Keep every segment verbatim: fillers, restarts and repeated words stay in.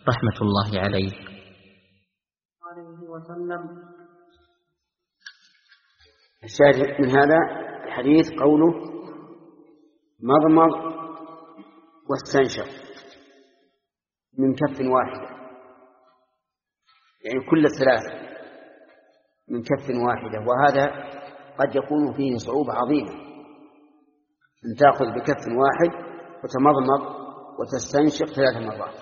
رحمة الله عليه عليه وسلم. الشاهد من هذا الحديث قوله مضمض واستنشق من كف واحدة، يعني كل الثلاثة من كف واحدة، وهذا قد يكون فيه صعوبة عظيمة أن تأخذ بكف واحد وتمضمض وتستنشق ثلاث مرات.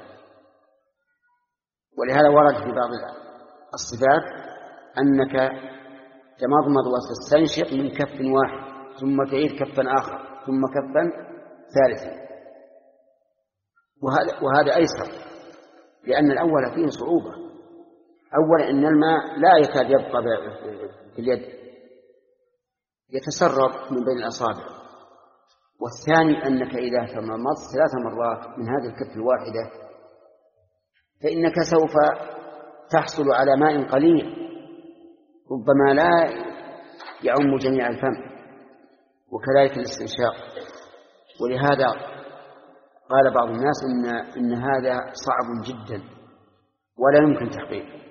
ولهذا ورد في بعض الصفات أنك تمضمض وتستنشق من كف واحد ثم تعيد كفا آخر ثم كفا ثالثا، وهذا, وهذا أيسر، لأن الأول فيه صعوبة. أولا أن الماء لا يكاد يبقى في اليد، يتسرب من بين الأصابع. والثاني أنك إذا تمضمضت ثلاث مرات من هذه الكف الواحدة فإنك سوف تحصل على ماء قليل ربما لا يعم جميع الفم، وكذلك الاستنشاق. ولهذا قال بعض الناس إن, إن هذا صعب جدا ولا يمكن تحقيقه.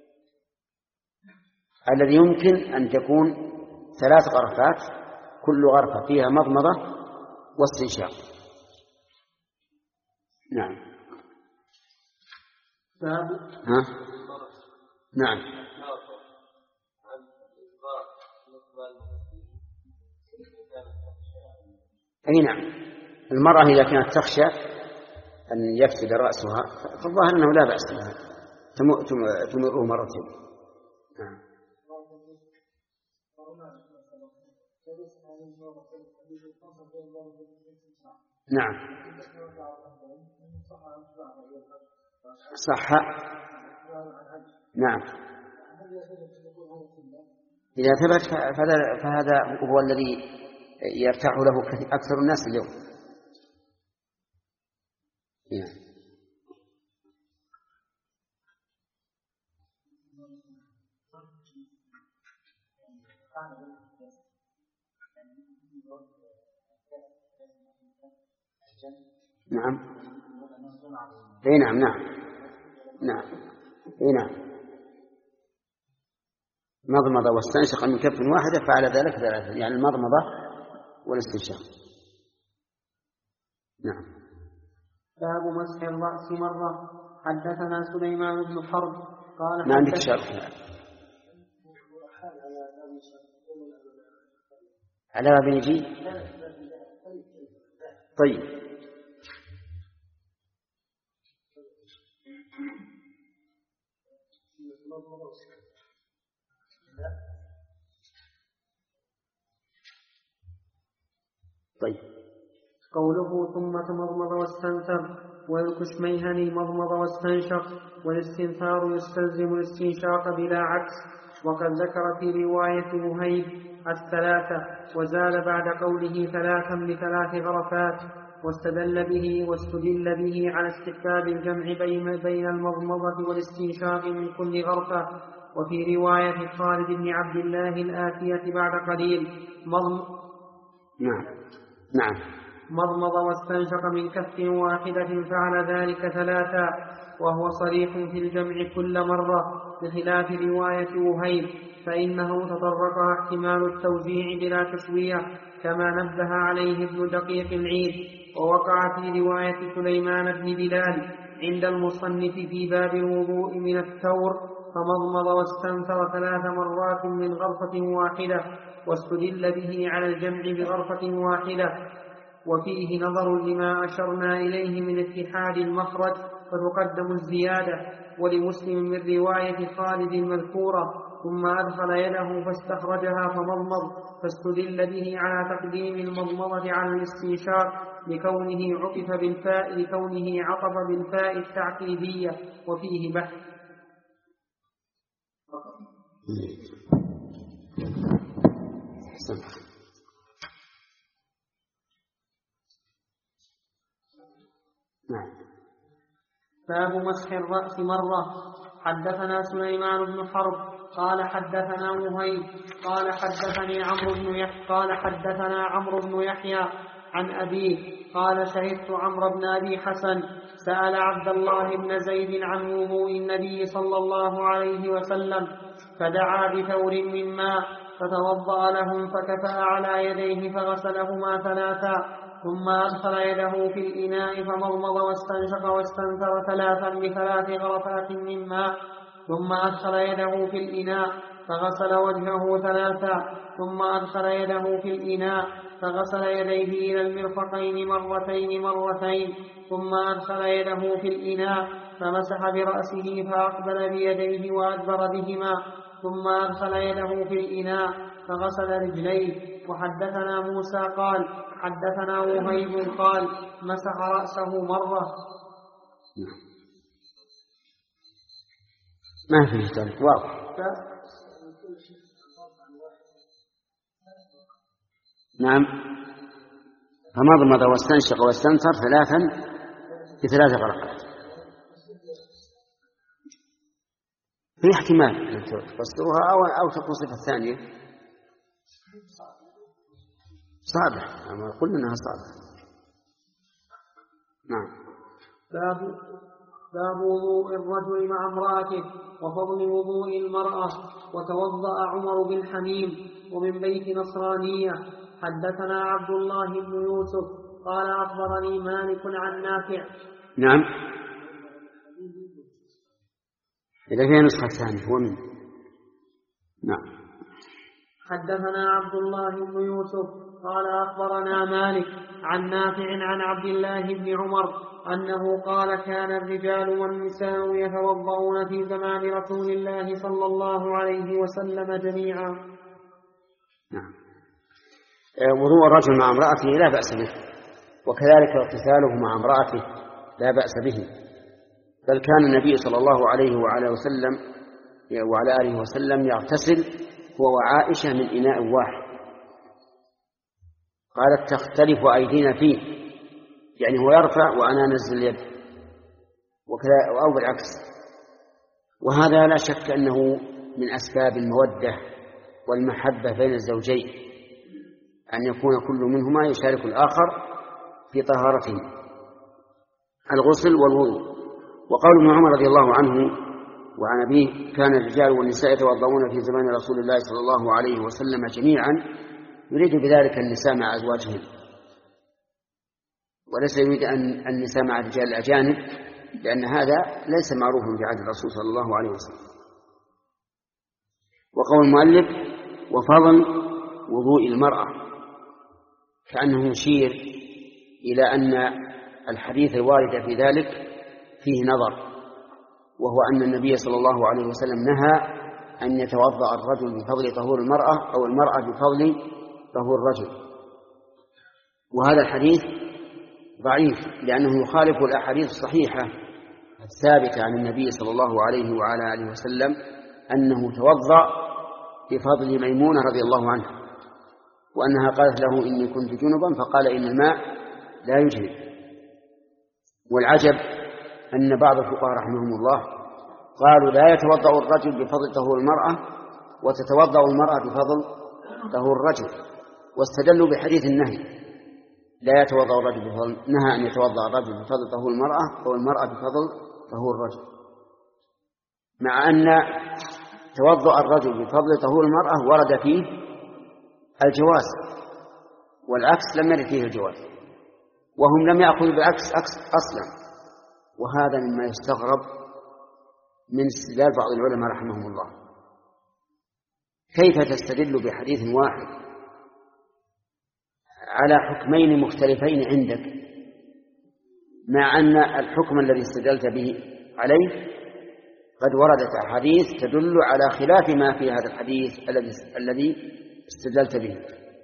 الذي يمكن أن تكون ثلاث غرفات كل غرفة فيها مضمضة واستنشاق. نعم. ها؟ نعم. أي نعم. المرأة إذا كانت تخشى أن يفسد رأسها فالظاهر أنه لا بأس لها تمره مرتين. نعم. نعم صح. نعم إذا ثبت فهذا هو الذي يرتاح له أكثر الناس اليوم. نعم. نعم. اي نعم نعم نعم اي نعم مضمضة واستنشق من كف واحدة فعل ذلك ثلاثة، يعني المضمضة والاستنشاق. نعم. باب مسح الرأس مرة. حدثنا سليمان بن حرب قال ما عندك شرح على باب يجي؟ طيب. طيب. قوله ثم تمضمض واستنثر والكشميهني مضمض واستنشق، والاستنثار يستلزم الاستنشاق بلا عكس. وقد ذكر في رواية مهيب الثلاثة وزاد بعد قوله ثلاثا بثلاث غرفات، واستدل به واستدل به على استحباب الجمع بين المضمضة والاستنشاق من كل غرفة. وفي رواية خالد بن عبد الله الآتية بعد قليل مضم نعم نعم مضمض واستنشق من كف واحدة فعل ذلك ثلاثا، وهو صريح في الجمع كل مرة بخلاف رواية وهيب، فإنه تطرق احتمال التوزيع بلا تسوية كما نبه عليه ابن دقيق العيد. ووقع في رواية سليمان بن بلال عند المصنف في باب الوضوء من الثور فمضمض واستنثر ثلاث مرات من غرفة واحدة، واستدل به على الجمع بغرفة واحدة. وفيه نظر لما أشرنا إليه من اتحاد المخرج فتقدم الزيادة. ولمسلم من رواية خالد المذكورة ثم أدخل يده فاستخرجها فمضمض، فاستدل به على تقديم المضمضة على الاستنشاق لكونه عطف بالفاء لكونه عطف بالفاء التعقيدية. وفيه بحث. باب مسح الرأس مرة. حدثنا سليمان بن حرب قال حدثنا مهيب قال حدثني عمرو بن يحيى قال حدثنا عمرو بن يحيى عن أبيه قال شهدت عمرو بن أبي حسن سأل عبد الله بن زيد عن وضوء النبي صلى الله عليه وسلم فدعا بثور من ماء فتوضأ لهم فكفأ على يديه فغسلهما ثلاثا ثم أدخل يده في الإناء فمضمض واستنشق واستنثر ثلاثا بثلاث غرفات من ماء ثم أدخل يده في الإناء فغسل وجهه ثلاثا ثم أدخل يده في الإناء فغسل يديه إلى المرفقين مرتين مرتين ثم أدخل يده في الإناء فمسح برأسه فأقبل بيديه وأدبر بهما ثم أدخل يده في الإناء فغسل رجليه. وحدثنا موسى قال حدثنا وهيب قال مسح رأسه مرة. ما فيه ذلك واضح. نعم فمضمض واستنشق واستنثر ثلاثا بثلاث غرفات. في احتمال أن تفسرها أو أو تكون صفة ثانية صالح، أما قلنا أنها صالح. نعم. باب باب وضوء الرجل مع امرأته وفضل وضوء المرأة. وتوضأ عمر بالحميم ومن بيت نصرانية. حدثنا عبد الله بن يوسف قال أخبرني مالك عن نافع. نعم. إذا فيها نسخة ثانية هو من. نعم. حدثنا عبد الله بن يوسف قال أخبرنا مالك عن نافع عن عبد الله بن عمر أنه قال كان الرجال والنساء يتوضؤون في زمان رسول الله صلى الله عليه وسلم جميعا. نعم. وضوء الرجل مع امرأته لا بأس به، وكذلك اغتساله مع امرأته لا بأس به، بل كان النبي صلى الله عليه وعلى وسلم وعلى آله وسلم يغتسل هو وعائشة من إناء واحد. قالت تختلف أيدينا فيه، يعني هو يرفع وأنا أنزل اليد وكذا أو بالعكس. وهذا لا شك أنه من أسباب المودة والمحبة بين الزوجين، أن يكون كل منهما يشارك الآخر في طهارته الغسل والوضوء. وقول ابن عمر رضي الله عنه وعن أبيه كان الرجال والنساء يتوضؤون في زمان رسول الله صلى الله عليه وسلم جميعا، يريد بذلك النساء مع أزواجهم، وليس يريد أن النساء مع الرجال الأجانب، لأن هذا ليس معروفا في عهد الرسول صلى الله عليه وسلم. وقول المؤلف وفضل وضوء المرأة كأنه يشير إلى أن الحديث الوارد في ذلك فيه نظر، وهو أن النبي صلى الله عليه وسلم نهى أن يتوضأ الرجل بفضل طهور المرأة أو المرأة بفضل طهور الرجل. وهذا الحديث ضعيف لأنه يخالف الأحاديث الصحيحة الثابتة عن النبي صلى الله عليه وعلى آله وسلم أنه توضأ بفضل ميمونة رضي الله عنها، وأنها قالت له إني كنت جنبا فقال إن الماء لا يجنب. والعجب أن بعض الفقهاء رحمهم الله قالوا لا يتوضأ الرجل بفضل طهور المرأة وتتوضأ المرأة بفضل طهور الرجل، واستدلوا بحديث النهي لا يتوضأ الرجل بفضل، نهى أن يتوضأ الرجل بفضل طهور المرأة أو المرأة بفضل طهور الرجل، مع أن توضأ الرجل بفضل طهور المرأة ورد فيه الجواز، والعكس لم يرد فيه الجواز، وهم لم يأخذوا بالعكس أصلا. وهذا مما يستغرب من استدلال بعض العلماء رحمهم الله. كيف تستدل بحديث واحد على حكمين مختلفين عندك، مع أن الحكم الذي استدلت به عليه قد وردت أحاديث تدل على خلاف ما في هذا الحديث الذي استدلت به؟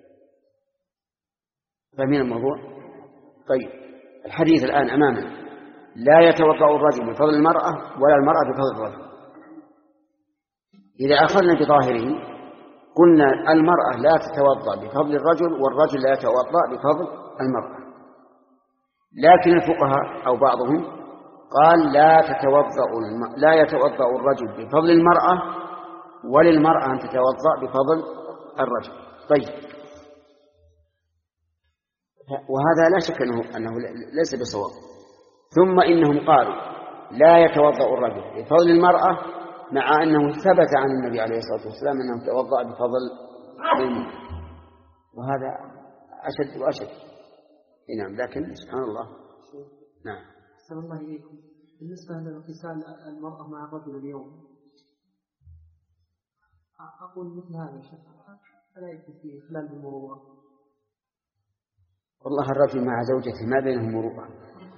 فمن الموضوع. طيب الحديث الآن أمامنا لا يتوضأ الرجل بفضل المرأة ولا المرأة بفضل الرجل. إذا أخذنا بظاهره قلنا المرأة لا تتوضأ بفضل الرجل والرجل لا يتوضأ بفضل المرأة، لكن الفقهاء أو بعضهم قال لا تتوضأ الم... لا يتوضأ الرجل بفضل المرأة وللمرأة أن تتوضأ بفضل الرجل. طيب وهذا لا شك أنه, أنه ليس بصواب. ثم إنهم قالوا لا يتوضأ الرجل بفضل المرأة، مع أنه ثبت عن النبي عليه الصلاة والسلام أنه توضأ بفضل المرأة، وهذا أشد وأشد. نعم، لكن سبحان الله. نعم. أحسن الله إليكم. بالنسبة لاغتسال المرأة مع الرجل اليوم، أقول مثل هذا الشيء فلا يكون فيه خلال بالمروءة. والله الرجل مع زوجته ما بينهم مروءة.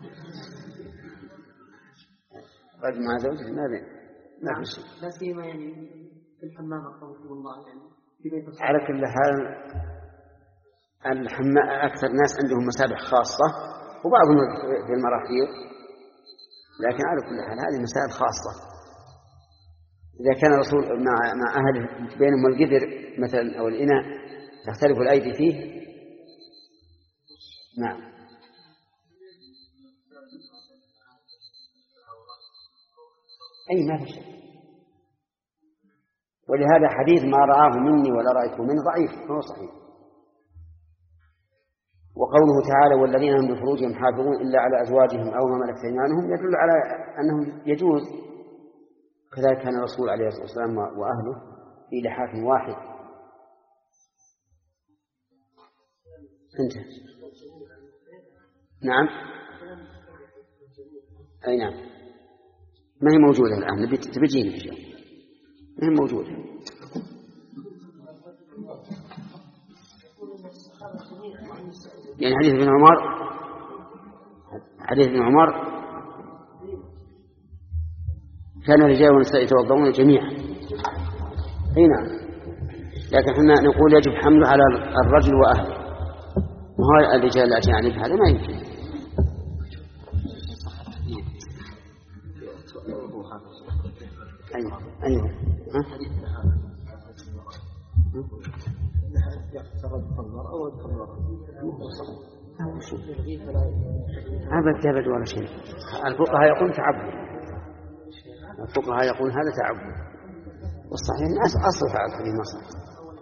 الرجل مع زوجته ما بين ما في شيء. لا سيما يعني في الحمام رحمه الله، يعني في بيت الصلاة. على كل حال الحمام أكثر ناس عندهم مسابح خاصة، وبعضهم في المراحيض، لكن على كل حال هذه مسائل خاصة. إذا كان الرسول مع مع أهله بينهم القدر مثلا أو الإناء تختلف الأيدي فيه. نعم. أي ما في شيء. ولهذا حديث ما رآه مني ولا رأيته منه ضعيف، ما هو صحيح. وقوله تعالى والذين هم بفروجهم حافظون إلا على أزواجهم أو ما ملكت أيمانهم يدل على أنه يجوز. كذلك كان الرسول عليه الصلاة والسلام وأهله في لحاف واحد. انتهى. نعم. أي نعم، ما هي موجودة الآن، تبجيني إن شاء الله. ما هي موجودة. يعني حديث ابن عمر حديث ابن عمر كان الرجال والنساء يتوضؤون جميعا. اي نعم، لكن احنا نقول يجب حمله على الرجل واهله، وهو الرجال الاجانب هذا ما يمكن. ايوه ايوه ها أبد أبد ولا شيء. الفقهاء يقول تعبد، الفقهاء يقول هذا تعبد، والصحيح أصل فعل في مصر.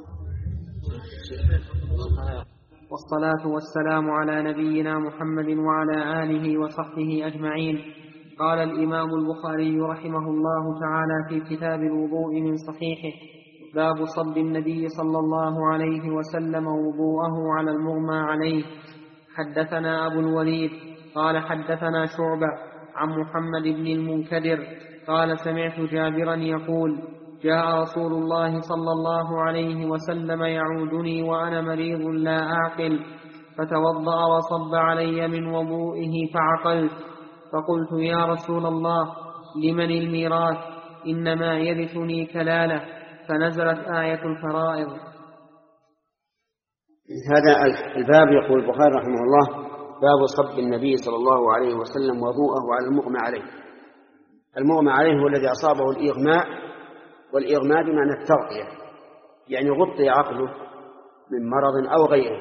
والصلاة والسلام على نبينا محمد وعلى آله وصحبه أجمعين. قال الإمام البخاري رحمه الله تعالى في كتاب الوضوء من صحيحه: باب صب النبي صلى الله عليه وسلم وضوءه على المغمى عليه. حدثنا أبو الوليد قال حدثنا شعبة عن محمد بن المنكدر قال سمعت جابرا يقول: جاء رسول الله صلى الله عليه وسلم يعودني وأنا مريض لا أعقل، فتوضأ وصب علي من وضوئه فعقلت، فقلت: يا رسول الله، لمن الميراث؟ إنما يرثني كلالة. فنزلت آية الفرائض. هذا الباب يقول البخاري رحمه الله: باب صب النبي صلى الله عليه وسلم وضوءه على المغمى عليه. المغمى عليه هو الذي أصابه الإغماء، والإغماء بمعنى التغطية، يعني غطي عقله من مرض أو غيره.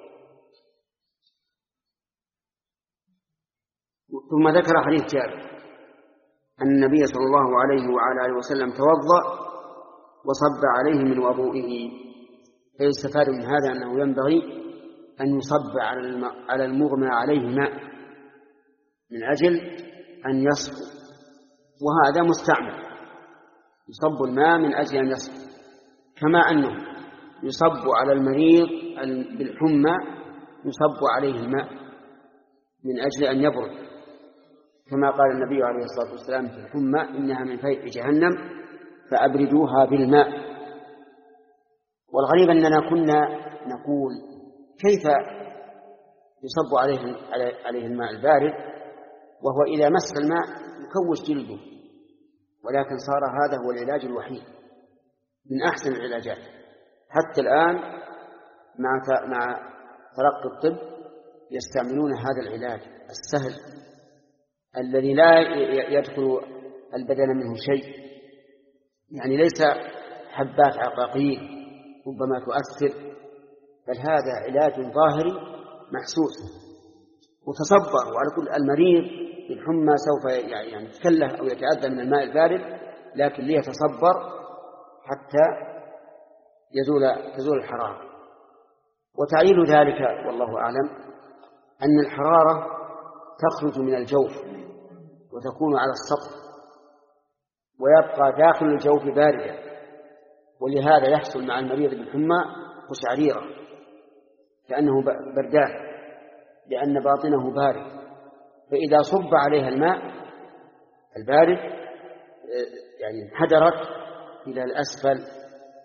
ثم ذكر حديث جابر أن النبي صلى الله عليه وعلى آله وسلم توضأ وصب عليه من وضوئه. فيستفاد من هذا أنه ينبغي أن يصب على المغمى عليه ماء من أجل أن يصفو، وهذا مستعمل، يصب الماء من أجل أن يصفو، كما أنه يصب على المريض بالحمى يصب عليه الماء من أجل أن يبرد، كما قال النبي عليه الصلاة والسلام في الحمى: إنها من فيء جهنم فأبردوها بالماء. والغريب أننا كنا نقول كيف يصب عليه عليه الماء البارد وهو إذا مس الماء يكوش جلده، ولكن صار هذا هو العلاج الوحيد من أحسن العلاجات. حتى الآن مع مع ترقي الطب يستعملون هذا العلاج السهل الذي لا يدخل البدن منه شيء، يعني ليس حبات عقاقير ربما تؤثر، بل هذا علاج ظاهري محسوس. وتصبر، وعلى كل المريض بالحمى سوف يعني يتكلف أو يتأذى من الماء البارد، لكن ليتصبر حتى يزول تزول الحرارة. وتعليل ذلك والله أعلم أن الحرارة تخرج من الجوف وتكون على السطح ويبقى داخل الجوف باردا، ولهذا يحصل مع المريض بالحمى قشعريرة كأنه بردان لأن باطنه بارد، فإذا صب عليها الماء البارد يعني انحدرت إلى الأسفل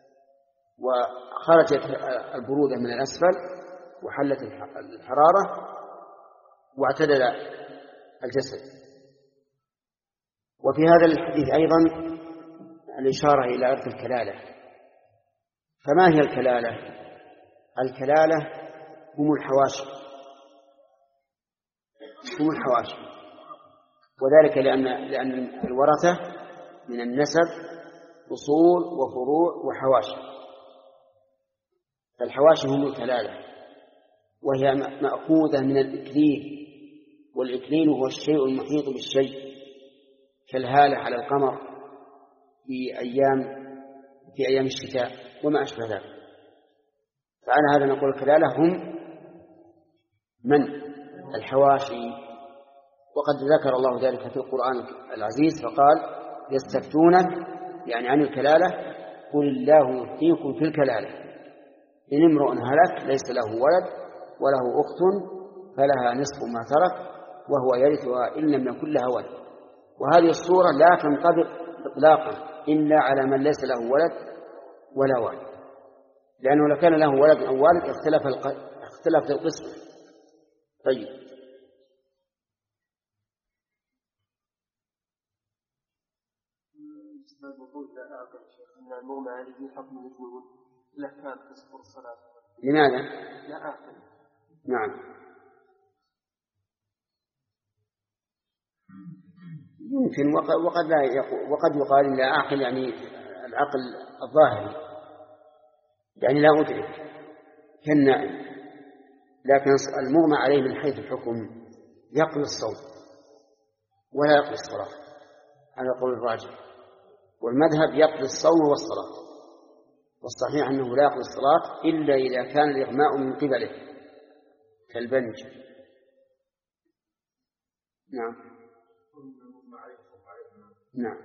وخرجت البرودة من الأسفل وحلت الحرارة واعتدل الجسد. وفي هذا الحديث أيضا الإشارة إلى إرث الكلالة. فما هي الكلالة؟ الكلالة هم الحواشي هم الحواشي وذلك لأن لأن الورثة من النسب أصول وفروع وحواشي، فالحواشي هم الكلالة، وهي مأخوذة من الإكليل، والإكليل هو الشيء المحيط بالشيء كالهالة على القمر في أيام في أيام الشتاء وما أشبه ذلك. فعلى هذا نقول الكلالة هم من الحواشي. وقد ذكر الله ذلك في القرآن العزيز فقال يستفتونك يعني عن الكلالة قل الله يفتيكم في الكلالة إن امرؤ هلك ليس له ولد وله أخت فلها نصف ما ترك وهو يرثها إن لم يكن لها ولد. وهذه الصورة لا تنطبق إطلاقا إلا على من ليس له ولد ولا والد، لأنه لو كان له ولد أو والد اختلف الق... اختلفت القسمة. طيب، لماذا؟ لا أعقل. نعم يمكن وقد لا يقول وقد يقال لا أعقل يعني العقل الظاهري يعني لا أدرك كالنائم، لكن المغمى عليه من حيث الحكم يقضي الصوم ولا يقضي الصلاة على قول الراجح، والمذهب يقضي الصوم والصلاة، والصحيح أنه لا يقضي الصلاة إلا إذا كان الإغماء من قبله كالبنج. نعم نعم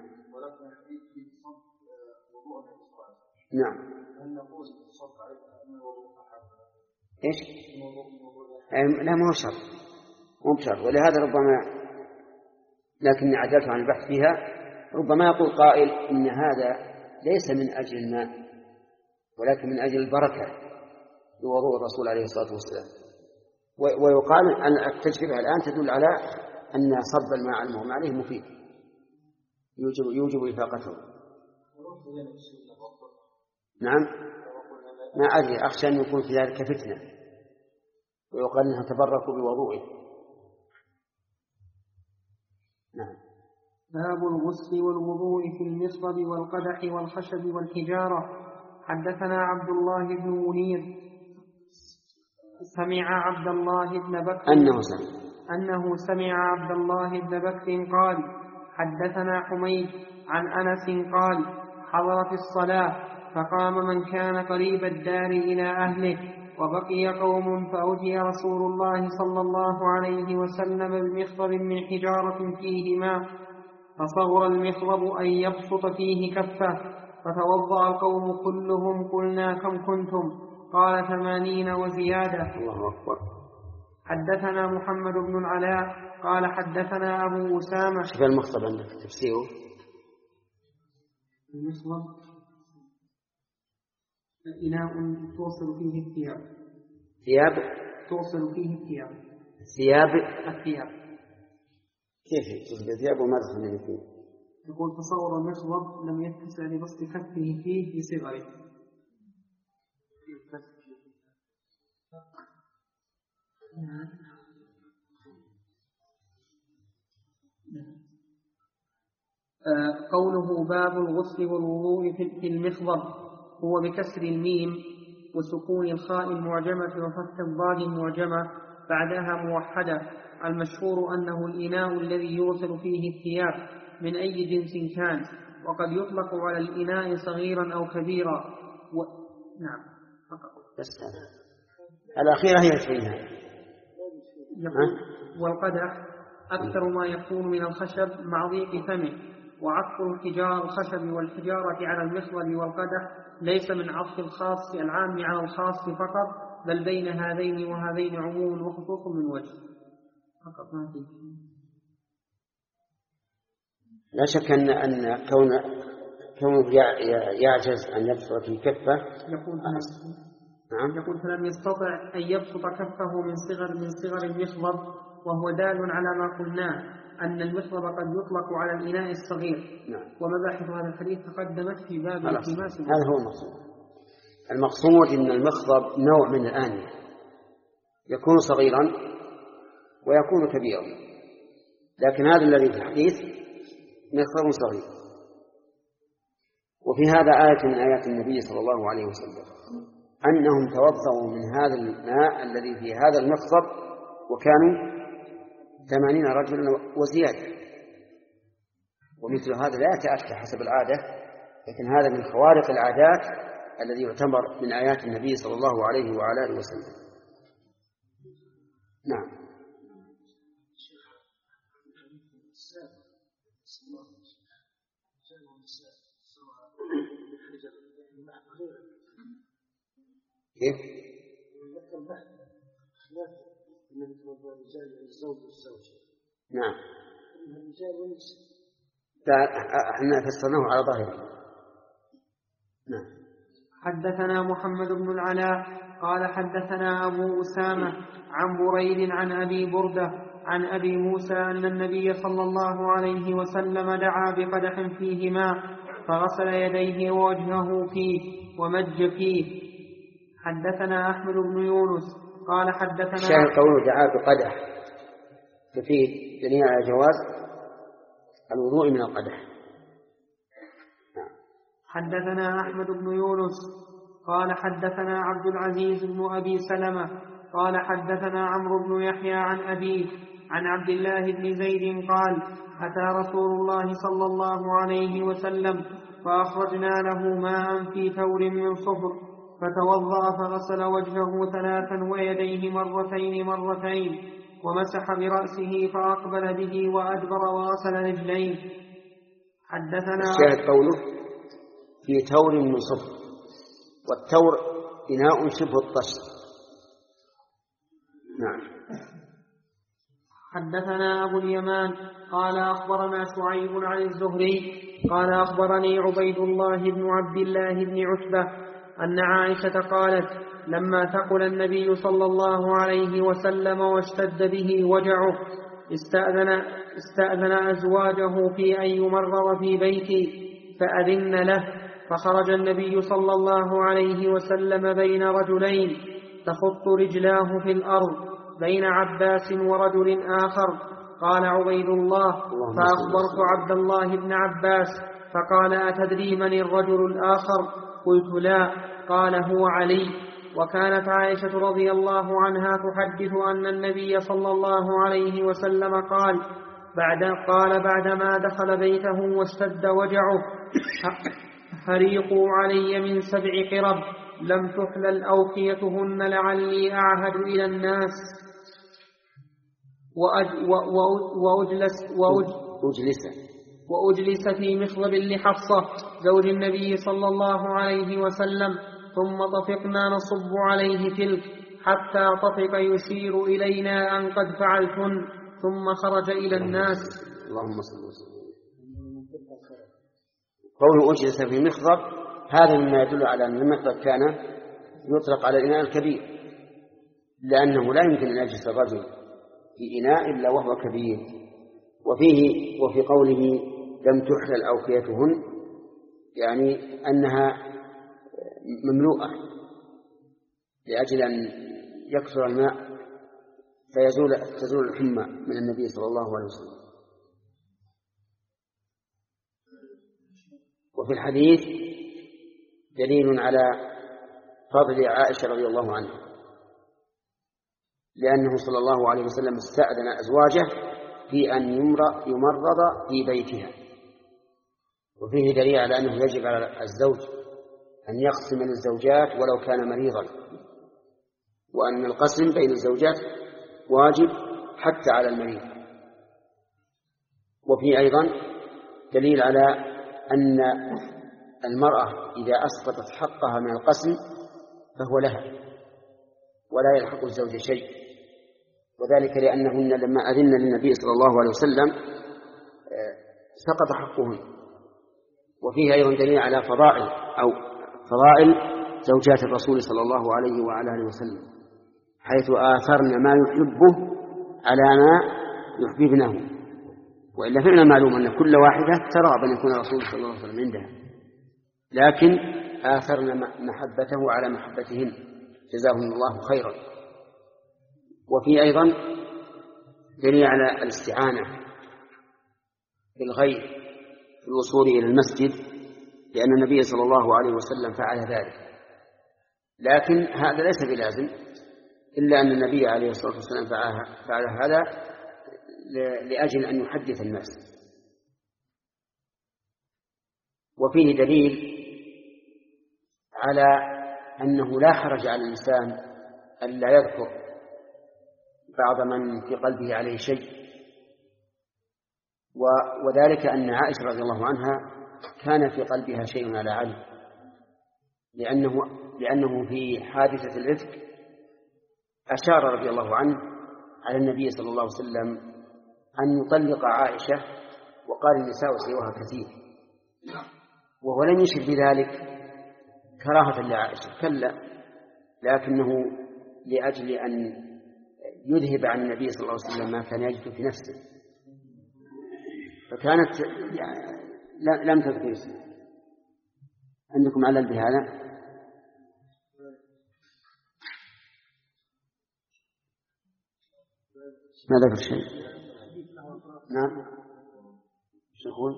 نعم إيش؟ لا ما هو شرط مو بشرط، ولهذا ربما لكني عدلت عن البحث فيها ربما يقول قائل إن هذا ليس من أجل الماء ولكن من أجل البركة بوضوء الرسول عليه الصلاة والسلام. ويقال أن التجربة الآن تدل على أن صب الماء المغمى عليه مفيد يوجب, يوجب إفاقته. نعم ما أدري أخشى أن يكون في ذلك فتنة ويقال أنها تبركوا بوضوئه. نعم. باب الغسل والوضوء في المصبد والقدح والخشب والحجارة. حدثنا عبد الله بن منير سمع عبد الله بن بكر أنه سمع أنه سمع عبد الله بن بكر قال حدثنا حميد عن أنس قال حضرت الصلاة فقام من كان قريب الدار إلى أهله وبقي قوم فأتي رسول الله صلى الله عليه وسلم بمخضب من حجارة فيه ماء فصغر المخضب أن يبسط فيه كفه فتوضأ القوم كلهم قلنا كم كنتم قال ثمانين وزيادة. الله أكبر. حدثنا محمد بن العلاء قال حدثنا أبو أسامة. شوف المخضب عندك تفسيره. المخضب إناء توصل فيه الثياب. ثياب توصل فيه الثياب. ثياب الثياب كيف توصل الثياب وما دخل فيه؟ يقول تصور المخضب لم يتسع لبسط كفه فيه بصغره. آه قوله باب الغسل والوضوء في المخضب هو بكسر الميم وسكون الخاء المعجمة وفتح الضاد المعجمة بعدها موحدة. المشهور أنه الإناء الذي يوصل فيه الثياب من أي جنس كان، وقد يطلق على الإناء صغيرا أو كبيرا و... نعم بس الأخيرة هي فيها يقول والقدح أكثر ما يكون من الخشب مع ضيق فمه، وعطف الحجار الخشب والحجارة على المخضب والقدح ليس من عطف الخاص العام على الخاص فقط، بل بين هذين وهذين عموم وخصوص من وجه فقط ما فيه. لا شك أن أن كون كونه يعجز أن يبسط في كفة. يقول نعم. يقول فلم يستطع أن يبسط كفه من صغر من صغر المخضب، وهو دال على ما قلناه أن المخضب قد يطلق على الإناء الصغير. نعم. ومباحث هذا الحديث تقدمت في باب التماس. هذا هو المقصود. المقصود أن المخضب نوع من الآنية يكون صغيرا ويكون كبيرا، لكن هذا الذي في الحديث مخضب صغير. وفي هذا آية من آيات النبي صلى الله عليه وسلم أنهم توضأوا من هذا الماء الذي في هذا المخضب وكانوا ثمانين رجلا وزيادة، ومثل هذا لا يتأتى حسب العادة، لكن هذا من خوارق العادات الذي يعتبر من آيات النبي صلى الله عليه وعلى آله وسلم. نعم. كيف؟ نعم. احنا فسرناه على ظاهره. نعم. حدثنا محمد بن العلاء قال حدثنا أبو أسامة عن بريد عن أبي بردة عن أبي موسى أن النبي صلى الله عليه وسلم دعا بقدح فيه ماء فغسل يديه ووجهه فيه ومج فيه. حدثنا أحمد بن يونس قال حدثنا الشاهد قوله دعا بقدح ففيه دليل على جواز الوضوء من القدح. حدثنا أحمد بن يونس قال حدثنا عبد العزيز بن أبي سلمة قال حدثنا عمرو بن يحيى عن أبيه عن عبد الله بن زيد قال أتى رسول الله صلى الله عليه وسلم فأخرجنا له ماء في ثور من صفر فتوضأ فغسل وجهه ثلاثا ويديه مرتين مرتين ومسح برأسه فأقبل به وأدبر وغسل رجليه. حدثنا الشاهد قوله في تور من صفر، والتور إناء شبه الطشت. نعم. حدثنا أبو اليمان قال أخبرنا شعيب عن الزهري قال أخبرني عبيد الله بن عبد الله بن عتبة أن عائشة قالت لما ثقل النبي صلى الله عليه وسلم واشتد به وجعه استأذن, استأذن أزواجه في أن يمرض في بيتي فأذن له، فخرج النبي صلى الله عليه وسلم بين رجلين تخط رجلاه في الأرض بين عباس ورجل آخر. قال عبيد الله فأخبرت عبد الله بن عباس فقال أتدري من الرجل الآخر؟ قلت لا. قال هو علي. وكانت عائشة رضي الله عنها تحدث أن النبي صلى الله عليه وسلم قال بعد قال بعدما دخل بيته واشتد وجعه حريقوا علي من سبع قرب لم تحلل أوقيتهن لعلي أعهد إلى الناس وأج وأجلس, وأجلس, وأجلس في مخضب لحفصة زوج النبي صلى الله عليه وسلم ثم طفقنا نصب عليه تلك حتى طفق يشير إلينا أن قد فعلتن ثم خرج إلى الناس. اللهم صل وسلم. قوله أجلس في مخضب هذا مما يدل على أن المخضب كان يطلق على الإناء الكبير، لأنه لا يمكن أن يجلس الرجل في إناء إلا وهو كبير. وفيه وفي قوله لم تحلل أوقيتهن يعني أنها مملوءة لأجل أن يكثر الماء فيزول تزول الحمى من النبي صلى الله عليه وسلم. وفي الحديث دليل على فضل عائشة رضي الله عنها، لأنه صلى الله عليه وسلم استأذن أزواجه في أن يمرض في بيتها. وفيه دليل على أنه يجب على الزوج أن يقسم للزوجات ولو كان مريضا، وأن القسم بين الزوجات واجب حتى على المريض. وفي أيضا دليل على أن المرأة إذا أسقطت حقها من القسم فهو لها ولا يلحق الزوج شيء، وذلك لأنهن لما أذن للنبي صلى الله عليه وسلم سقط حقهن. وفيه أيضا دليل على فضائل أو فضائل زوجات الرسول صلى الله عليه وعلى آله وسلم، حيث آثرن ما يحبه على ما يحببنه. وإلا فإن معلوم أن كل واحدة ترغب أن يكون الرسول صلى الله عليه وسلم عندها، لكن آثرن محبته على محبتهن، جزاهم الله خيرا. وفي أيضا دليل على الاستعانة بالغير في الوصول إلى المسجد، لأن النبي صلى الله عليه وسلم فعل ذلك، لكن هذا ليس بلازم، إلا أن النبي عليه الصلاة والسلام فعل هذا لأجل أن يحدث الناس. وفيه دليل على أنه لا حرج على الإنسان أن لا يذكر بعض من في قلبه عليه شيء، وذلك أن عائشة رضي الله عنها كان في قلبها شيء على علي، لأنه, لأنه في حادثة الإفك أشار رضي الله عنه على النبي صلى الله عليه وسلم أن يطلق عائشة، وقال النساء سيوها كثير، وهو لم يشر بذلك كراهة لعائشة، كلا، لكنه لأجل أن يذهب عن النبي صلى الله عليه وسلم ما كان يجد في نفسه، فكانت يعني لم تذكر اسمه. عندكم علل بهذا؟ ما ذكر شيء. نعم شغول.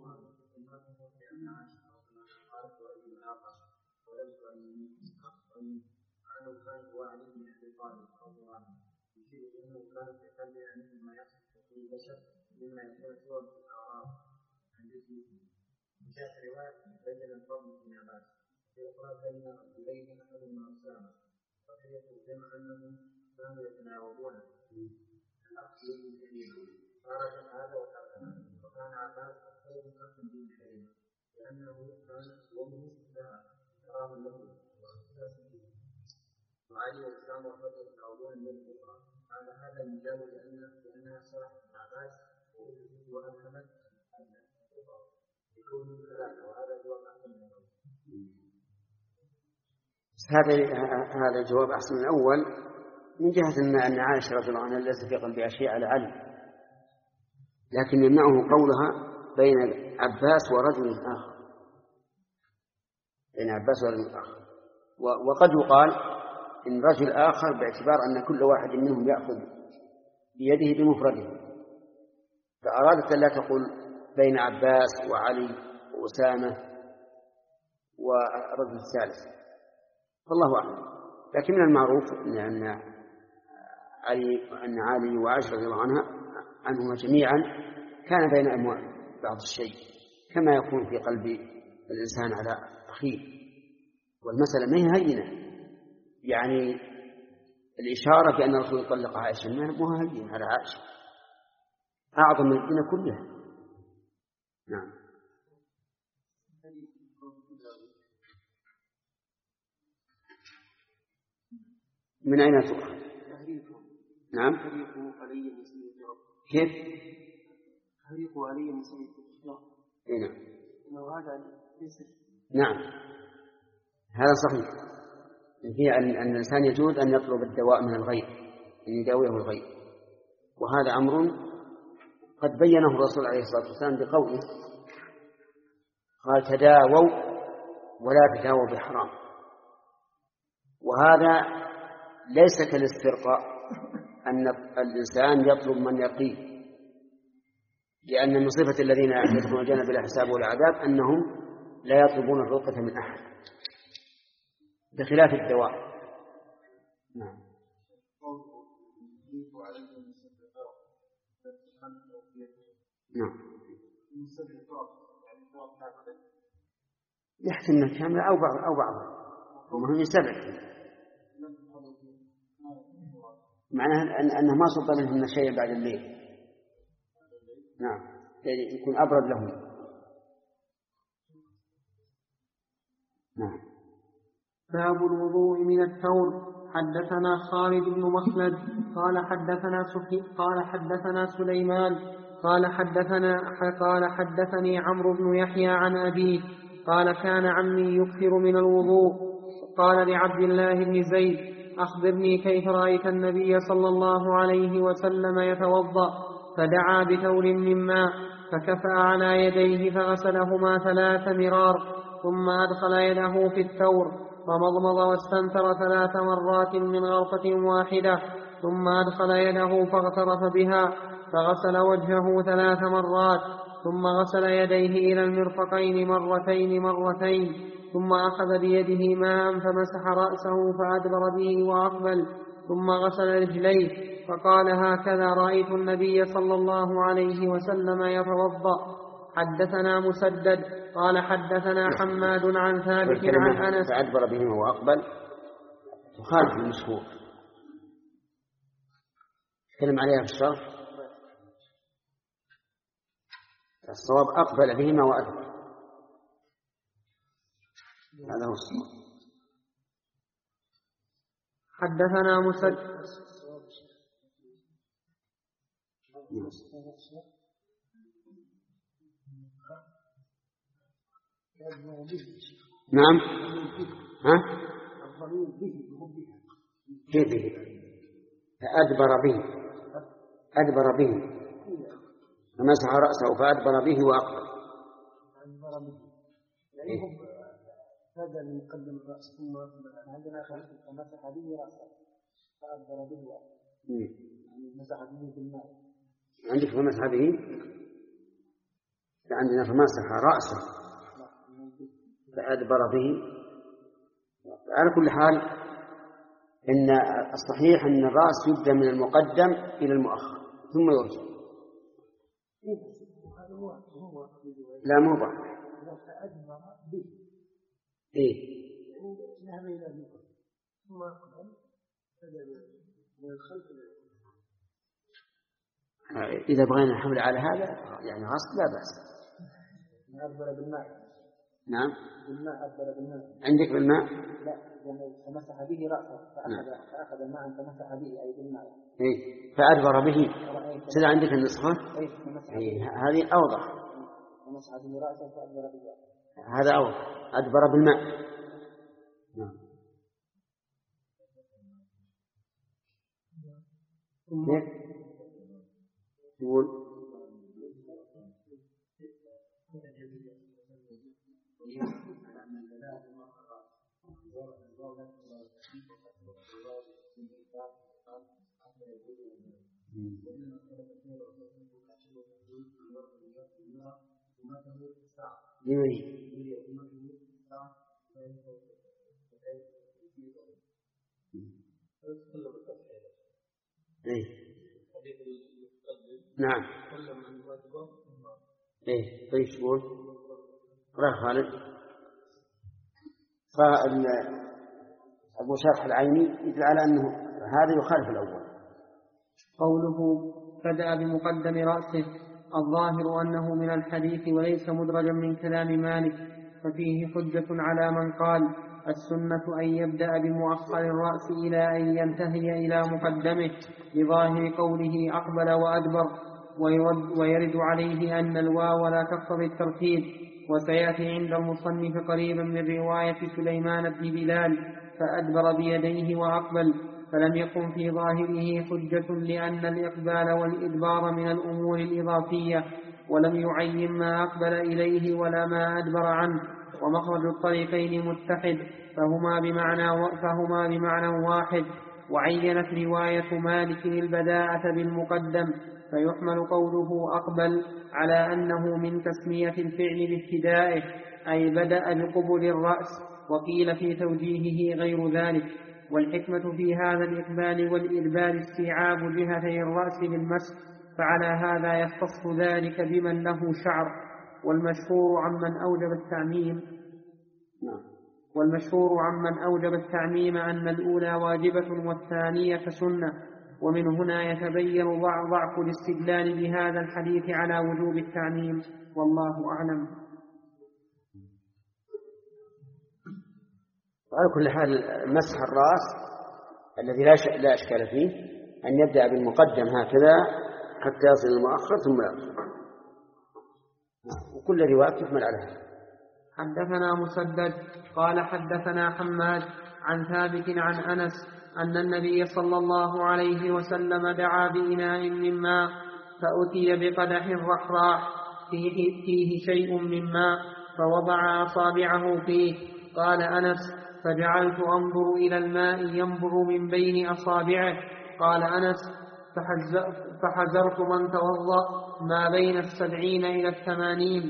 مما يكون صور في الأعراض عن جسمه. جاءت رواية بين الفضل بن عباس يقال بين بين أحدهما أسامة، وهي ترجم أنهم كانوا يتناوبون الأخذ بالكريم، خرج هذا وترجم، وكان عباس أكثر من أخذ بالكريم لأنه كان ومه لها كرام له واختصاص به، وعلي والإسلام والرجل يتناوبون بالكفر. قال هذا المجال لأن لأنها صرحت مع عباس وألهمت يكون ثلاثة، وهذا جواب أحسن من الأول. هذا هذا الجواب أحسن من الأول، من جهة أن عائشة رضي الله عنها ليس في قلبها شيء على علي، لكن يمنعه قولها بين عباس ورجل آخر، بين عباس ورجل آخر. وقد يقال إن رجل آخر باعتبار أن كل واحد منهم يأخذ بيده بمفرده، فأرادت أن لا تقول بين عباس وعلي وأسامة ورجل الثالث، والله أعلم. لكن من المعروف أن علي أن علي وعائشة رضي الله عنها عنهما جميعا كان بين أموال بعض الشيء، كما يكون في قلب الإنسان على أخيه، والمسألة ما هي هينة، يعني الإشارة بأن الرسول يطلق عائشة ما هي هينة على عائشة، أعظم من الدنيا كلها. نعم. من أين تؤخذ؟ نعم. كيف؟ تحريق علي من سبيل الإطلاق. نعم. إنه هذا ليس. نعم هذا صحيح، فيه أن الإنسان يجوز أن يطلب الدواء من الغير، أن يداويه الغير، وهذا أمر قد بينه الرسول عليه الصلاة والسلام بقوله قال تداووا ولا تداووا بحرام، وهذا ليس كالاسترقاء أن الإنسان يطلب من يقيه، لأن من صفة الذين يدخلون الجنة بلا حساب ولا عذاب أنهم لا يطلبون الرقية من أحد، بخلاف الدواء. نعم. نعم يحتمل كامل أو بعض أو بعض المهم سبع. معناه أن أنه ما صب منهن شيء بعد الليل. نعم، يعني يكون أبرد لهم. نعم. باب الوضوء من الثور. حدثنا خالد بن مخلد قال حدثنا سفي قال حدثنا سليمان قال حدثنا قال حدثني عمرو بن يحيى عن أبيه قال كان عمي يكثر من الوضوء. قال لعبد الله بن زيد أخبرني كيف رأيت النبي صلى الله عليه وسلم يتوضأ؟ فدعا بثور من ماء فكفأ على يديه فغسلهما ثلاث مرار ثم أدخل يده في الثور فمضمض واستنثر ثلاث مرات من غرفة واحدة ثم أدخل يده فاغترف بها فغسل وجهه ثلاث مرات ثم غسل يديه إلى المرفقين مرتين مرتين ثم أخذ بيده ماء فمسح رأسه فأدبر به وأقبل ثم غسل رجليه فقال هكذا رأيت النبي صلى الله عليه وسلم يتوضأ. حدثنا مسدد قال حدثنا حماد عن ثابت عن أنس. فأدبر بهما وأقبل تخالف المشهور، تكلم عليها في الشرح. الصواب أقبل بهما وأدبر، هذا هو الصواب. حدثنا مسدد نعم. ها؟ كيف به؟ فأدبر به، أدبر به فمسح رأسه فأدبر به وأقبل. أدبر به يعني هذا اللي يقدم الرأس ثم عندنا فمسح به رأسه فأدبر به وأقبل، يعني مسح به بالماء. عندك فمسح به، عندنا فمسح رأسه فأدبر به. على كل حال إن الصحيح أن الرأس يبدأ من المقدم إلى المؤخر ثم يرجع. لا مو بعد. إيه. إذا بغينا الحمل على هذا يعني غسل لا بأس. نعم. بالماء أدبر بالماء. عندك بالماء؟ لا، يعني فمسح به رأسه فأخذ نعم. فأخذ الماء فمسح به أي بالماء. إيه فأدبر به. سيد عندك النسخة؟ إيه فمسح إيه هذه أوضح. فمسح به رأسه فأدبر به. هذا أوضح، أدبر بالماء. نعم. كيف؟ يقول إيه. نعم. إيه طيب شو قرأ خالد. فأبو شرح العيني يدل على أنه هذا يخالف الأول. قوله بدأ بمقدم رأسه الظاهر أنه من الحديث وليس مدرجا من كلام مالك، ففيه حجة على من قال السنة أن يبدأ بمؤخر الرأس إلى أن ينتهي إلى مقدمه لظاهر قوله أقبل وأدبر، ويرد, ويرد عليه أن الواو لا تقتضي الترتيب. وسيأتي عند المصنف قريبا من رواية سليمان بن بلال فأدبر بيديه وأقبل، فلم يكن في ظاهره حجة لأن الإقبال والإدبار من الأمور الإضافية، ولم يعين ما أقبل إليه ولا ما أدبر عنه، ومخرج الطريقين متحد فهما بمعنى, فهما بمعنى واحد. وعينت رواية مالك البداءة بالمقدم، فيحمل قوله أقبل على أنه من تسمية الفعل بابتدائه أي بدأ بقبل الرأس، وقيل في توجيهه غير ذلك. والحكمة في هذا الإقبال والإدبار استيعاب جهتي الرأس بالمسح، فعلى هذا يختص ذلك بمن له شعر. والمشهور عمن أوجب التعميم والمشهور عمن أوجب التعميم أن الأولى واجبة والثانية سنة، ومن هنا يتبين ضعف الاستدلال بهذا الحديث على وجوب التعميم، والله أعلم. وعلى كل حال مسح الرأس الذي لا أشكال فيه أن يبدأ بالمقدم هكذا حتى يصل المؤخر ثم يرجع، وكل رواية تحمل على هذا. حدثنا مسدد قال حدثنا حماد عن ثابت عن أنس أن النبي صلى الله عليه وسلم دعا بإناء من ماء فأتي بقدح رحراح فيه, فيه شيء من ماء فوضع أصابعه فيه. قال أنس فجعلت أنظر إلى الماء ينبر من بين أصابعه. قال أنس فحذرت من توضأ ما بين السبعين إلى الثمانين.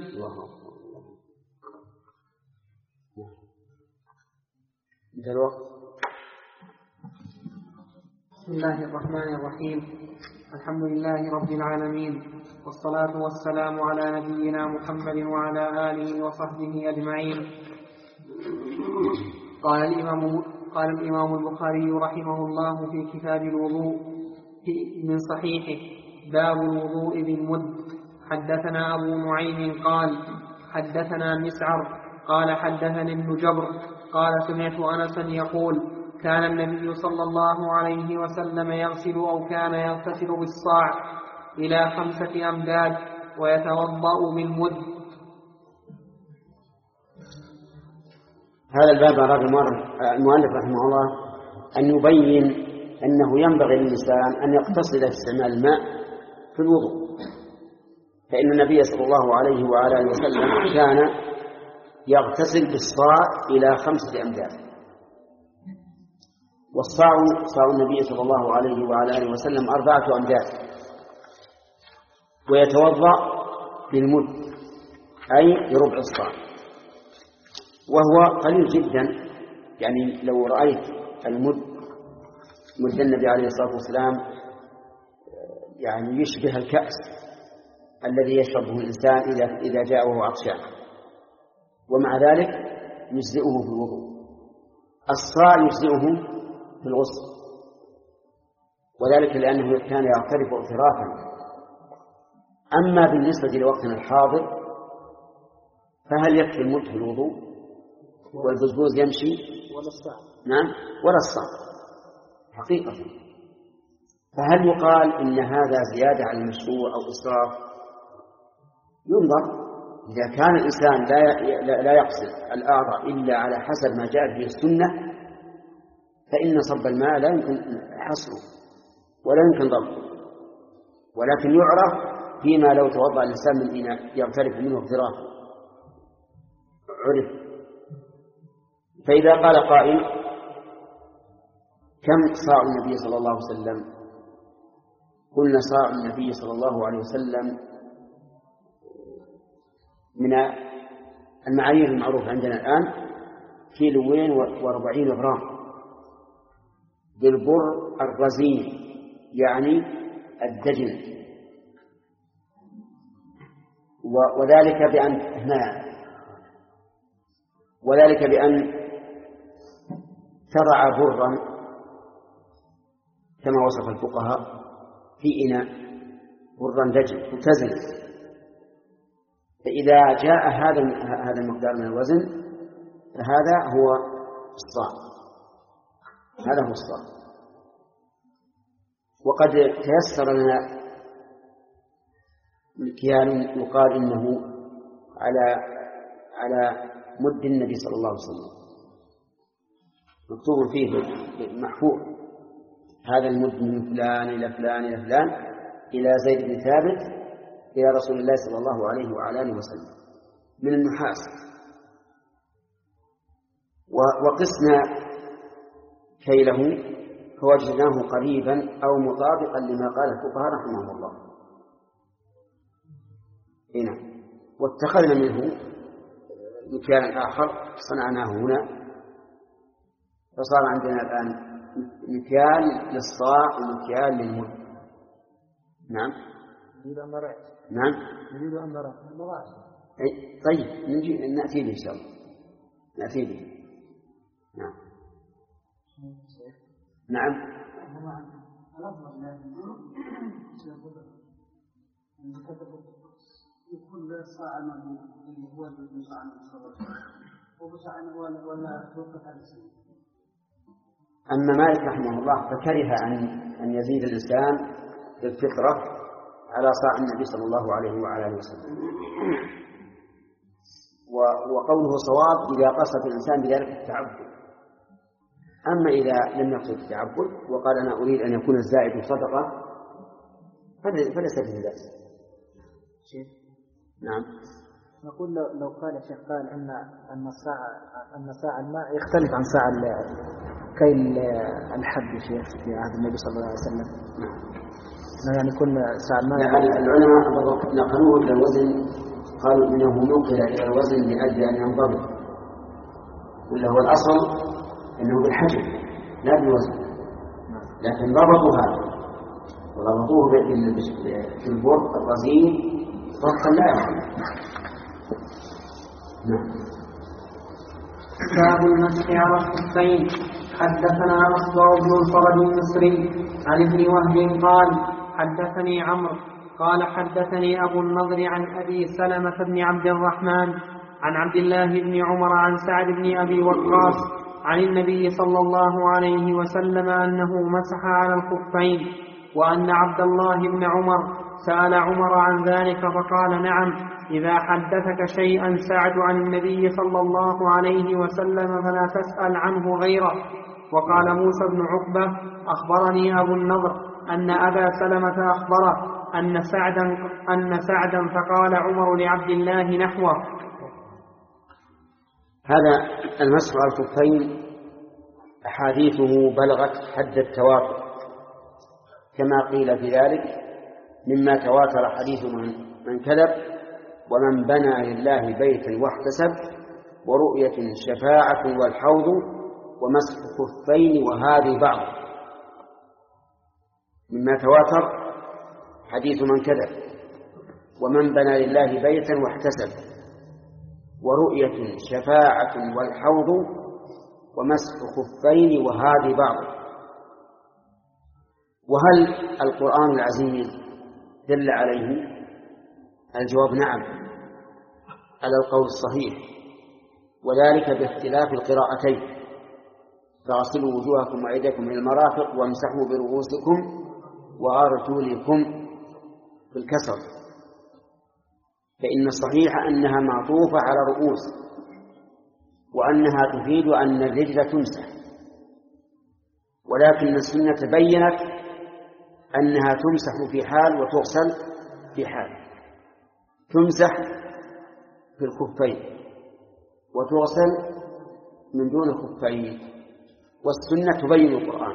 بسم الله الرحمن الرحيم. الحمد لله رب العالمين، والصلاة والسلام على نبينا محمد وعلى آله وصحبه أجمعين. قال الإمام, قال الإمام البخاري رحمه الله في كتاب الوضوء من صحيحه باب الوضوء بالمد. حدثنا أبو نعيم قال حدثنا مسعر قال حدثني ابن جبر قال سمعت أنسا يقول كان النبي صلى الله عليه وسلم يغسل أو كان يغتسل بالصاع إلى خمسة أمداد ويتوضأ بالمد. هذا الباب أراد المؤلف رحمه الله أن يبين أنه ينبغي للإنسان أن يقتصد في استعمال الماء في الوضوء، فإن النبي صلى الله عليه وعلى آله وسلم كان يغتسل بالصاع إلى خمسة أمداد، والصاع صاع النبي صلى الله عليه وعلى آله وسلم أربعة أمداد، ويتوضأ بالمد أي بربع الصاع، وهو قليل جدا. يعني لو رأيت المد مد النبي عليه الصلاة والسلام يعني يشبه الكأس الذي يشربه الإنسان إذا إذا جاءه عطشان، ومع ذلك يجزئه في الوضوء. الصاع يجزئه في الغسل، وذلك لأنه كان يعترف اعترافا. أما بالنسبة لوقتنا الحاضر فهل يكفي المد في الوضوء والبزبوز يمشي؟ ولا الصاع؟ نعم، ولا الصاع حقيقة. فهل يقال إن هذا زيادة على المشروع أو إسراف؟ ينظر. إذا كان الإنسان لا لا يقصد الأعضاء إلا على حسب ما جاء به السنة فإن صب الماء لا يمكن حصره ولا يمكن ضبطه، ولكن يعرف فيما لو توضأ الإنسان من إناء يغترف منه اغترافا عرف. فإذا قال قائل كم صاع النبي صلى الله عليه وسلم؟ قلنا صاع النبي صلى الله عليه وسلم من المعايير المعروفة عندنا الآن كيلوين واربعين غرام بالبر الرزين، يعني الدجن، وذلك بأن هنا وذلك بأن تضع برا كما وصف الفقهاء في إناء برا دجن متزن، فإذا جاء هذا هذا المقدار من الوزن فهذا هو الصاع، هذا هو الصاع. وقد تيسر لنا مكيال يقال إنه على على مد النبي صلى الله عليه وسلم، مكتوب فيه محفوظ هذا المد من فلان إلى فلان إلى فلان إلى زيد بن ثابت إلى رسول الله صلى الله عليه وعلى آله وسلم من النحاس. وقسنا كيله فوجدناه قريبا أو مطابقا لما قال الفقهاء رحمه الله. هنا واتخذنا منه مكيالا آخر صنعناه هنا، فصار عندنا الآن مكيال للصاع ومكيال للمد. نعم نعم نريد أن نرى طيب نجي نأتي به إن شاء الله نأتي به. نعم نعم يكون صاع ما هو المصاع ولا ولا توقف على السنة. أما مالك رحمه الله فكره أن أن يزيد الإنسان بالفطرة على صاع النبي صلى الله عليه وعلى آله وسلم. وقوله صواب إذا قصد الإنسان بذلك التعبد. أما إذا لم يقصد التعبد وقال أنا أريد أن يكون الزائد صدقة فليس فيه بأس. نعم. نقول لو قال شيخ قال أن أن الساعة أن ساعة الماء يختلف عن ساعة كيل الحب شيخ في عهد النبي صلى الله عليه وسلم. يعني يكون ساعة الماء. العلماء نقلوه إلى الوزن قالوا إنه نقل إلى الوزن لأجل أن ينضبط ولا هو الأصل إنه بالحجم لا بالوزن لكن ضبطوا هذا وضبطوه في البر الرزين ضبطا لا يحل. باب المسح على الخفين. حدثنا أصبع بن الفرج المصري عن ابن وهب قال حدثني عمرو قال حدثني أبو النضر عن أبي سلمة بن عبد الرحمن عن عبد الله بن عمر عن سعد بن أبي وقاص عن النبي صلى الله عليه وسلم أنه مسح على الخفين وأن عبد الله بن عمر سأل عمر عن ذلك فقال نعم إذا حدثك شيئا سعد عن النبي صلى الله عليه وسلم فلا تسأل عنه غيره. وقال موسى بن عقبة أخبرني أبو النضر أن أبا سلمة أخبره أن سعدا, أن سعدا فقال عمر لعبد الله نحوه. هذا المسح على الخفين أحاديثه بلغت حد التواتر كما قيل في ذلك مما تواتر حديث من كذب ومن بنى لله بيتا واحتسب ورؤية شفاعة والحوض ومسح خفين وهذه بعض. مما تواتر حديث من كذب ومن بنى لله بيتا واحتسب ورؤية شفاعة والحوض ومسح خفين وهذه بعض. وهل القرآن العزيز دل عليه؟ الجواب نعم على القول الصحيح وذلك باختلاف القراءتين فاغسلوا وجوهكم وأيديكم إلى المرافق وامسحوا برؤوسكم وأرجلكم في الكسر. فإن الصحيح أنها معطوفة على الرؤوس وأنها تفيد أن الرجل تمسح ولكن السنة بينت أنها تمسح في حال وتغسل في حال. تمسح في الخفين وتغسل من دون الخفين والسنة تبين القرآن.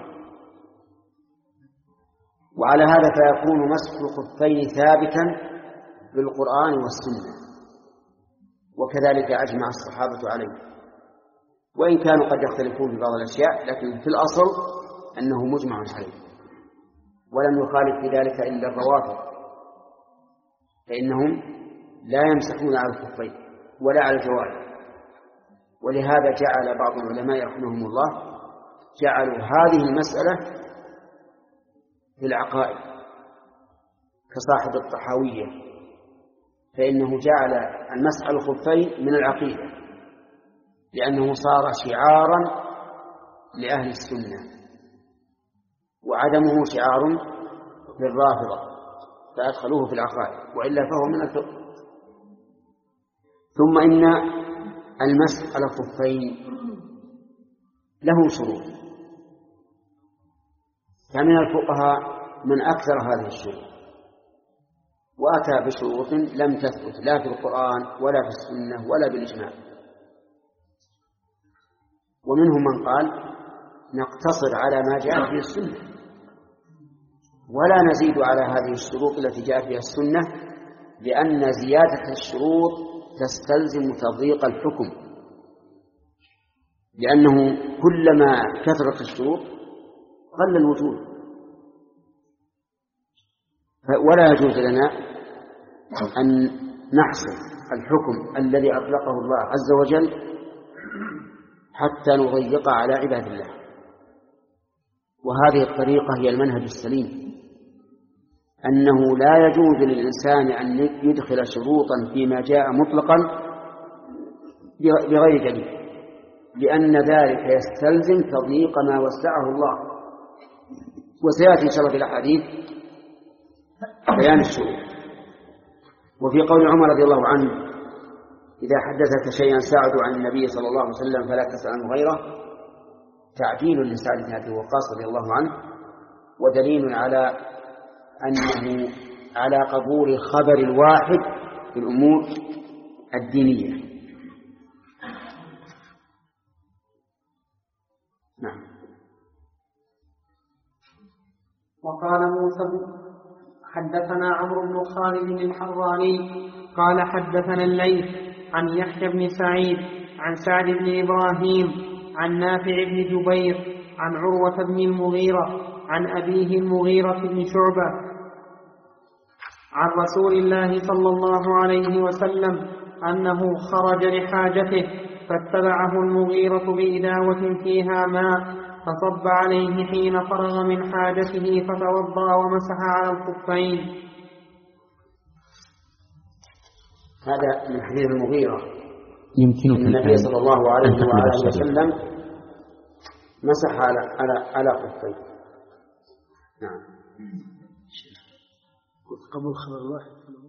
وعلى هذا فيكون مسح الخفين ثابتا بالقرآن والسنة وكذلك أجمع الصحابة عليه وإن كانوا قد يختلفون في بعض الأشياء لكن في الأصل أنه مجمع عليه. ولم يخالف في ذلك إلا الروافض فإنهم لا يمسحون على الخفين ولا على الجوارح. ولهذا جعل بعض العلماء رحمهم الله جعلوا هذه المسألة في العقائد كصاحب الطحاوية فإنه جعل المسح على الخفين من العقيدة لأنه صار شعارا لأهل السنة وعدمه شعار للرافضة فأدخلوه في العقائد وإلا فهو من الفقه. ثم إن المسح على الخفين له شروط فمن الفقهاء من أكثر هذه الشروط وأتى بشروط لم تثبت لا في القرآن ولا في السنة ولا بالإجماع. ومنهم من قال نقتصر على ما جاء في السنة ولا نزيد على هذه الشروط التي جاء فيها السنة لأن زيادة الشروط تستلزم تضييق الحكم لأنه كلما كثرت الشروط قل الوجود. ولا يجوز لنا أن نحصر الحكم الذي أطلقه الله عز وجل حتى نضيق على عباد الله وهذه الطريقة هي المنهج السليم، أنه لا يجوز للإنسان أن يدخل شروطا فيما جاء مطلقا بغير دليل، لأن ذلك يستلزم تضييق ما وسعه الله. وسيأتي إن شاء الله في الأحاديث بيان الشروط. وفي قول عمر رضي الله عنه: إذا حدثك شيئا سعد عن النبي صلى الله عليه وسلم فلا تسأل عنه غيره، تعجيل لسعد بن أبي وقاص رضي الله عنه، ودليل على أنه على قبول خبر الواحد في الأمور الدينية. نعم. وقال موسى حدثنا عمرو بن خالد الحراني قال حدثنا الليث عن يحيى بن سعيد عن سعد بن إبراهيم عن نافع بن جبير عن عروة بن المغيرة عن أبيه المغيرة بن شعبة عن رسول الله صلى الله عليه وسلم أنه خرج لحاجته فاتبعه المغيرة بإداوة فيها ماء فصب عليه حين فرغ من حاجته فتوضأ ومسح على الخفين. هذا من حديث المغيرة. يمكنك النبي صلى الله عليه وآله وسلم مسح على على على خفين. نعم. قبل خبر الواحد